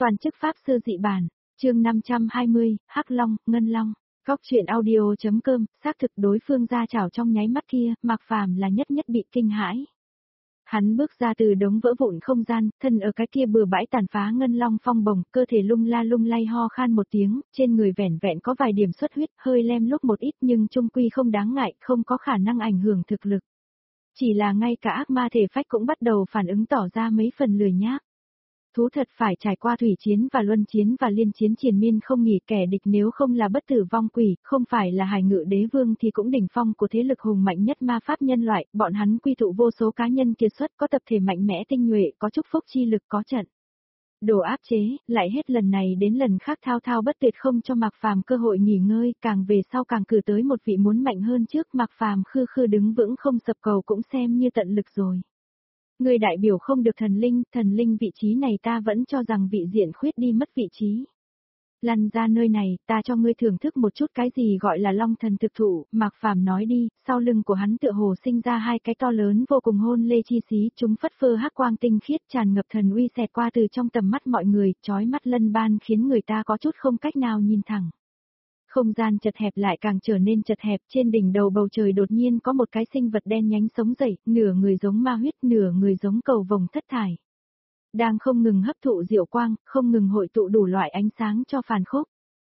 Toàn chức pháp sư dị bản, chương 520, Hắc Long, Ngân Long. Góc truyện audio.com, xác thực đối phương ra chảo trong nháy mắt kia, Mạc Phàm là nhất bị kinh hãi. Hắn bước ra từ đống vỡ vụn không gian, thân ở cái kia bừa bãi tàn phá ngân long phong bồng, cơ thể lung lay ho khan một tiếng, trên người vẻn vẹn có vài điểm xuất huyết, hơi lem lúc một ít nhưng trung quy không đáng ngại, không có khả năng ảnh hưởng thực lực. Chỉ là ngay cả ác ma thể phách cũng bắt đầu phản ứng tỏ ra mấy phần lười nhác. Thú thật phải trải qua thủy chiến và luân chiến và liên chiến triền miên không nghỉ, kẻ địch nếu không là bất tử vong quỷ, không phải là Hải Ngự Đế Vương thì cũng đỉnh phong của thế lực hùng mạnh nhất ma pháp nhân loại, bọn hắn quy tụ vô số cá nhân kiệt xuất, có tập thể mạnh mẽ tinh nhuệ, có chúc phúc chi lực, có trận đồ áp chế, lại hết lần này đến lần khác thao thao bất tuyệt, không cho Mạc Phàm cơ hội nghỉ ngơi, càng về sau càng cử tới một vị muốn mạnh hơn trước. Mạc Phàm khư đứng vững không sập cầu cũng xem như tận lực rồi. Người đại biểu không được thần linh vị trí này ta vẫn cho rằng vị diện khuyết đi mất vị trí. Lăn ra nơi này, ta cho ngươi thưởng thức một chút cái gì gọi là long thần thực thụ. Mạc Phàm nói đi, sau lưng của hắn tựa hồ sinh ra hai cái to lớn vô cùng hôn lê chi xí, chúng phất phơ hắc quang tinh khiết tràn ngập thần uy xẹt qua từ trong tầm mắt mọi người, chói mắt lân ban khiến người ta có chút không cách nào nhìn thẳng. Không gian chật hẹp lại càng trở nên chật hẹp, trên đỉnh đầu bầu trời đột nhiên có một cái sinh vật đen nhánh sống dậy, nửa người giống ma huyết, nửa người giống cầu vồng thất thải. Đang không ngừng hấp thụ diệu quang, không ngừng hội tụ đủ loại ánh sáng cho phàn khúc.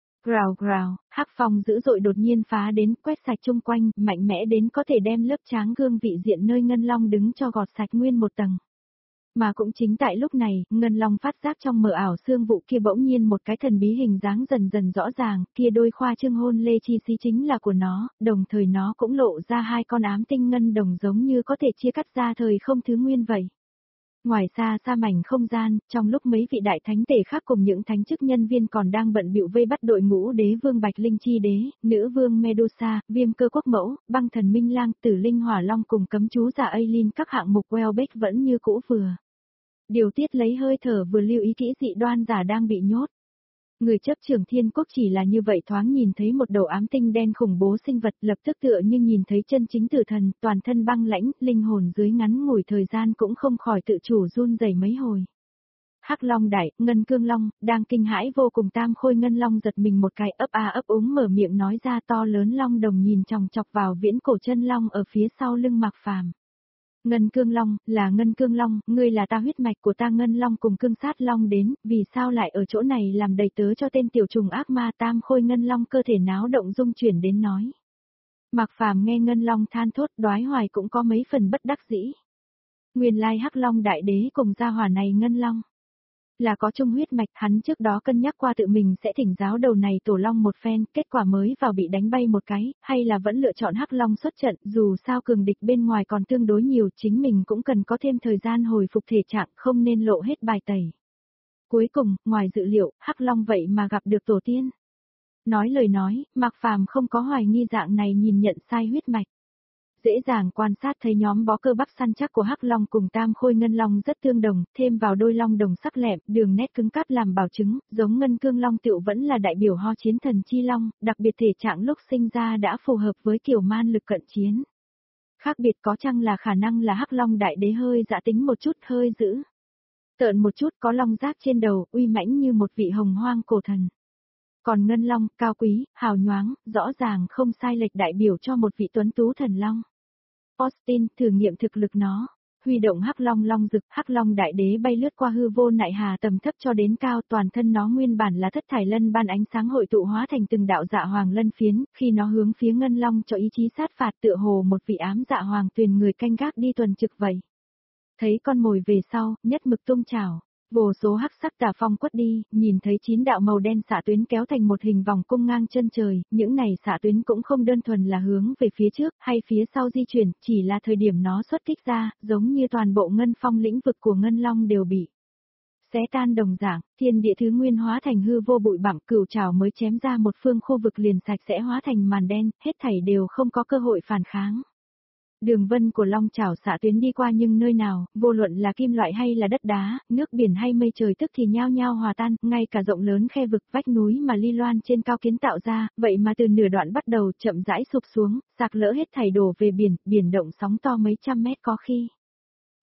Growl, hắc phong dữ dội đột nhiên phá đến, quét sạch chung quanh, mạnh mẽ đến có thể đem lớp tráng gương vị diện nơi Ngân Long đứng cho gọt sạch nguyên một tầng. Mà cũng chính tại lúc này, Ngân Long phát giác trong mờ ảo xương vụ kia bỗng nhiên một cái thần bí hình dáng dần dần rõ ràng, kia đôi khoa trương hôn lê chi xí chính là của nó, đồng thời nó cũng lộ ra hai con ám tinh ngân đồng giống như có thể chia cắt ra thời không thứ nguyên vậy. Ngoài xa mảnh không gian, trong lúc mấy vị đại thánh tể khác cùng những thánh chức nhân viên còn đang bận bịu vây bắt đội ngũ đế vương Bạch Linh Chi Đế, nữ vương Medusa, viêm cơ quốc mẫu, băng thần Minh Lang, tử linh Hỏa Long cùng cấm chú giả Aileen, các hạng mục Welbeck vẫn như cũ vừa điều tiết lấy hơi thở vừa lưu ý kỹ dị đoan giả đang bị nhốt. Người chấp trưởng thiên quốc chỉ là như vậy thoáng nhìn thấy một đầu ám tinh đen khủng bố sinh vật, lập tức tựa như nhìn thấy chân chính tử thần, toàn thân băng lãnh, linh hồn dưới ngắn ngủi thời gian cũng không khỏi tự chủ run rẩy mấy hồi. Hắc Long đại, Ngân Cương Long, đang kinh hãi vô cùng. Tam Khôi Ngân Long giật mình một cái, ấp úng mở miệng nói ra, to lớn long đồng nhìn chòng chọc vào viễn cổ chân long ở phía sau lưng Mạc Phàm. Ngân Cương Long, là Ngân Cương Long, ngươi là ta huyết mạch của ta. Ngân Long cùng Cương Sát Long đến, vì sao lại ở chỗ này làm đầy tớ cho tên tiểu trùng ác ma? Tam Khôi Ngân Long cơ thể náo động rung chuyển đến nói. Mạc Phàm nghe Ngân Long than thốt, đoái hoài cũng có mấy phần bất đắc dĩ. Nguyên lai Hắc Long đại đế cùng gia hỏa này Ngân Long là có chung huyết mạch, hắn trước đó cân nhắc qua tự mình sẽ thỉnh giáo đầu này tổ long một phen, kết quả mới vào bị đánh bay một cái, hay là vẫn lựa chọn Hắc Long xuất trận, dù sao cường địch bên ngoài còn tương đối nhiều, chính mình cũng cần có thêm thời gian hồi phục thể trạng, không nên lộ hết bài tẩy. Cuối cùng, ngoài dự liệu, Hắc Long vậy mà gặp được tổ tiên. Nói lời nói, Mạc Phàm không có hoài nghi dạng này nhìn nhận sai huyết mạch. Dễ dàng quan sát thấy nhóm bó cơ bắp săn chắc của Hắc Long cùng Tam Khôi Ngân Long rất tương đồng, thêm vào đôi long đồng sắc lẹm, đường nét cứng cáp làm bảo chứng, giống Ngân Cương Long tựu vẫn là đại biểu ho chiến thần chi long, đặc biệt thể trạng lúc sinh ra đã phù hợp với kiểu man lực cận chiến. Khác biệt có chăng là khả năng là Hắc Long đại đế hơi dã tính một chút, hơi dữ tợn một chút, có long giác trên đầu, uy mãnh như một vị hồng hoang cổ thần. Còn Ngân Long, cao quý, hào nhoáng, rõ ràng không sai lệch đại biểu cho một vị tuấn tú thần long. Austin, thử nghiệm thực lực nó. Huy động Hắc Long long rực, Hắc Long đại đế bay lướt qua hư vô nại hà tầm thấp cho đến cao, toàn thân nó nguyên bản là thất thải lân ban ánh sáng hội tụ hóa thành từng đạo dạ hoàng lân phiến, khi nó hướng phía Ngân Long cho ý chí sát phạt tựa hồ một vị ám dạ hoàng tuyền người canh gác đi tuần trực vậy. Thấy con mồi về sau, nhất mực tung chảo. Vô số hắc sắc tà phong quất đi, nhìn thấy 9 đạo màu đen xạ tuyến kéo thành một hình vòng cung ngang chân trời, những này xạ tuyến cũng không đơn thuần là hướng về phía trước hay phía sau di chuyển, chỉ là thời điểm nó xuất kích ra, giống như toàn bộ ngân phong lĩnh vực của Ngân Long đều bị xé tan đồng dạng, thiên địa thứ nguyên hóa thành hư vô bụi bặm, cửu trảo mới chém ra một phương khu vực liền sạch sẽ hóa thành màn đen, hết thảy đều không có cơ hội phản kháng. Đường vân của long chảo xạ tuyến đi qua nhưng nơi nào, vô luận là kim loại hay là đất đá, nước biển hay mây trời tức thì nhao nhao hòa tan, ngay cả rộng lớn khe vực vách núi mà ly loan trên cao kiến tạo ra, vậy mà từ nửa đoạn bắt đầu chậm rãi sụp xuống, sạc lỡ hết thảy đổ về biển, biển động sóng to mấy trăm mét có khi.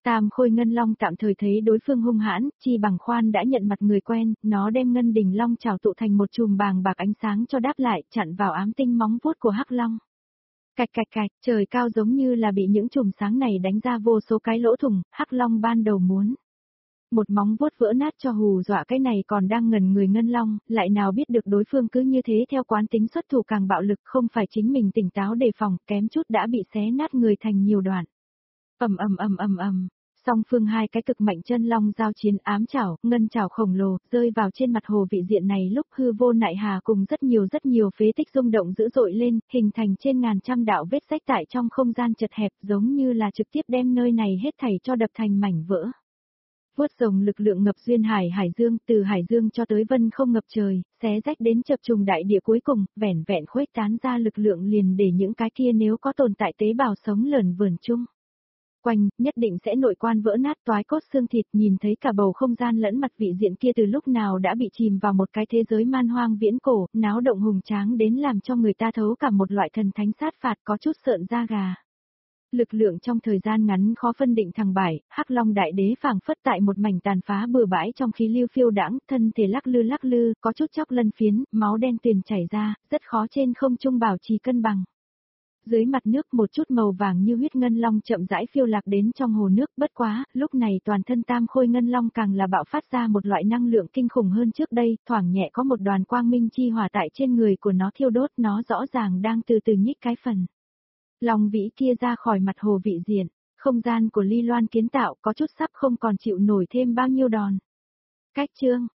Tam Khôi Ngân Long tạm thời thấy đối phương hung hãn, chi bằng khoan đã nhận mặt người quen, nó đem Ngân Đình Long trảo tụ thành một chùm bàng bạc ánh sáng cho đáp lại, chặn vào ám tinh móng vuốt của Hắc Long. Cạch cạch cạch, trời cao giống như là bị những chùm sáng này đánh ra vô số cái lỗ thủng, Hắc Long ban đầu muốn một móng vuốt vỡ nát cho hù dọa cái này còn đang ngần người Ngân Long, lại nào biết được đối phương cứ như thế theo quán tính xuất thủ càng bạo lực, không phải chính mình tỉnh táo đề phòng, kém chút đã bị xé nát người thành nhiều đoạn. ầm. Song phương hai cái cực mạnh chân long giao chiến, ám chảo, ngân chảo khổng lồ, rơi vào trên mặt hồ vị diện này lúc hư vô nại hà cùng rất nhiều phế tích rung động dữ dội lên, hình thành trên ngàn trăm đạo vết rách tại trong không gian chật hẹp, giống như là trực tiếp đem nơi này hết thảy cho đập thành mảnh vỡ. Vuốt rồng lực lượng ngập duyên hải dương, từ hải dương cho tới vân không ngập trời, xé rách đến chập trùng đại địa cuối cùng, vẻn vẹn khuếch tán ra lực lượng liền để những cái kia nếu có tồn tại tế bào sống lởn vởn chung quanh, nhất định sẽ nội quan vỡ nát toái cốt xương thịt, nhìn thấy cả bầu không gian lẫn mặt vị diện kia từ lúc nào đã bị chìm vào một cái thế giới man hoang viễn cổ, náo động hùng tráng đến làm cho người ta thấu cả một loại thần thánh sát phạt có chút sợn da gà. Lực lượng trong thời gian ngắn khó phân định thằng bải, Hắc Long đại đế phảng phất tại một mảnh tàn phá bừa bãi trong khí lưu phiêu đãng, thân thể lắc lư, có chút chóc lân phiến, máu đen tuyền chảy ra, rất khó trên không trung bảo trì cân bằng. Dưới mặt nước một chút màu vàng như huyết ngân long chậm rãi phiêu lạc đến trong hồ nước, bất quá, lúc này toàn thân Tam Khôi Ngân Long càng là bạo phát ra một loại năng lượng kinh khủng hơn trước đây, thoảng nhẹ có một đoàn quang minh chi hỏa tại trên người của nó thiêu đốt, nó rõ ràng đang từ từ nhích cái phần. Long vĩ kia ra khỏi mặt hồ vị diện, không gian của Ly Loan kiến tạo có chút sắp không còn chịu nổi thêm bao nhiêu đòn. Cách chương